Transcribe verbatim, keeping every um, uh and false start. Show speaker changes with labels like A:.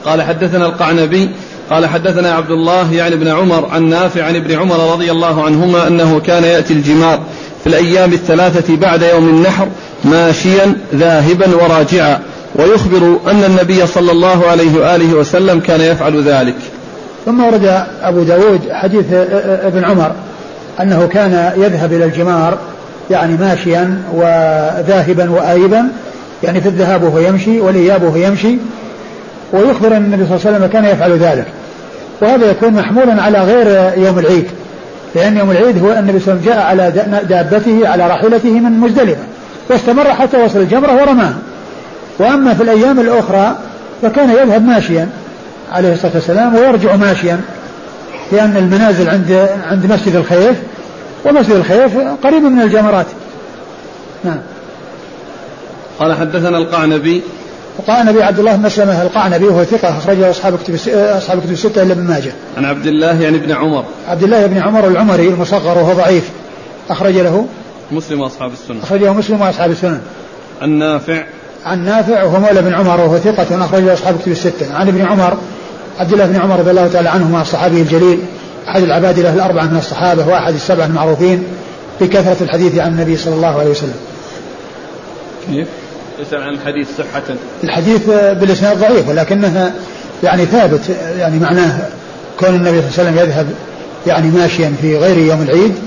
A: قال حدثنا القعنبي قال حدثنا عبد الله يعني ابن عمر عن نافع عن ابن عمر رضي الله عنهما أنه كان يأتي الجمار في الأيام الثلاثة بعد يوم النحر ماشيا ذاهبا وراجعا، ويخبر أن النبي صلى الله عليه وآله وسلم كان يفعل ذلك.
B: ثم ورد أبو داود حديث ابن عمر أنه كان يذهب إلى الجمار يعني ماشيا وذاهبا وآيبا، يعني في الذهاب وهو يمشي والإياب وهو يمشي، ويخبر أن النبي صلى الله عليه وسلم كان يفعل ذلك. وهذا يكون محمولا على غير يوم العيد، لأن يوم العيد هو النبي صلى الله عليه وسلم جاء على دابته على راحلته من مزدلفة واستمر حتى وصل الجمرة ورماها. وأما في الأيام الأخرى فكان يذهب ماشيا عليه الصلاة والسلام ويرجع ماشيا، لأن المنازل عند عند مسجد الخيف، ومسجد الخيف قريب من الجمرات. نعم.
A: قال حدثنا القعنبي
B: القعنبي عبد الله بن مسلمة القعنبي وهو ثقة أخرجه أصحاب كتب أصحاب كتب الستة إلا ابن ماجه.
A: عن عبد الله يعني ابن عمر
B: عبد الله بن عمر العمري المصغر وهو ضعيف، أخرج له
A: مسلم وأصحاب السنة.
B: أخرجه مسلم وأصحاب السنة.
A: عن نافع
B: عن نافع وهو مولى بن عمر وهو ثقة أخرجه أصحاب كتب الستة. عن ابن عمر عبد الله بن عمر رضي الله تعالى عنهما الصحابي الجليل أحد العباد له الأربعة من الصحابة وأحد السبعة المعروفين بكثرة الحديث عن النبي صلى الله عليه وسلم.
A: كيف؟ يسأل عن الحديث صحة.
B: الحديث بالإسناد ضعيف ولكنه يعني ثابت، يعني معناه كون النبي صلى الله عليه وسلم يذهب يعني ماشيا في غير يوم العيد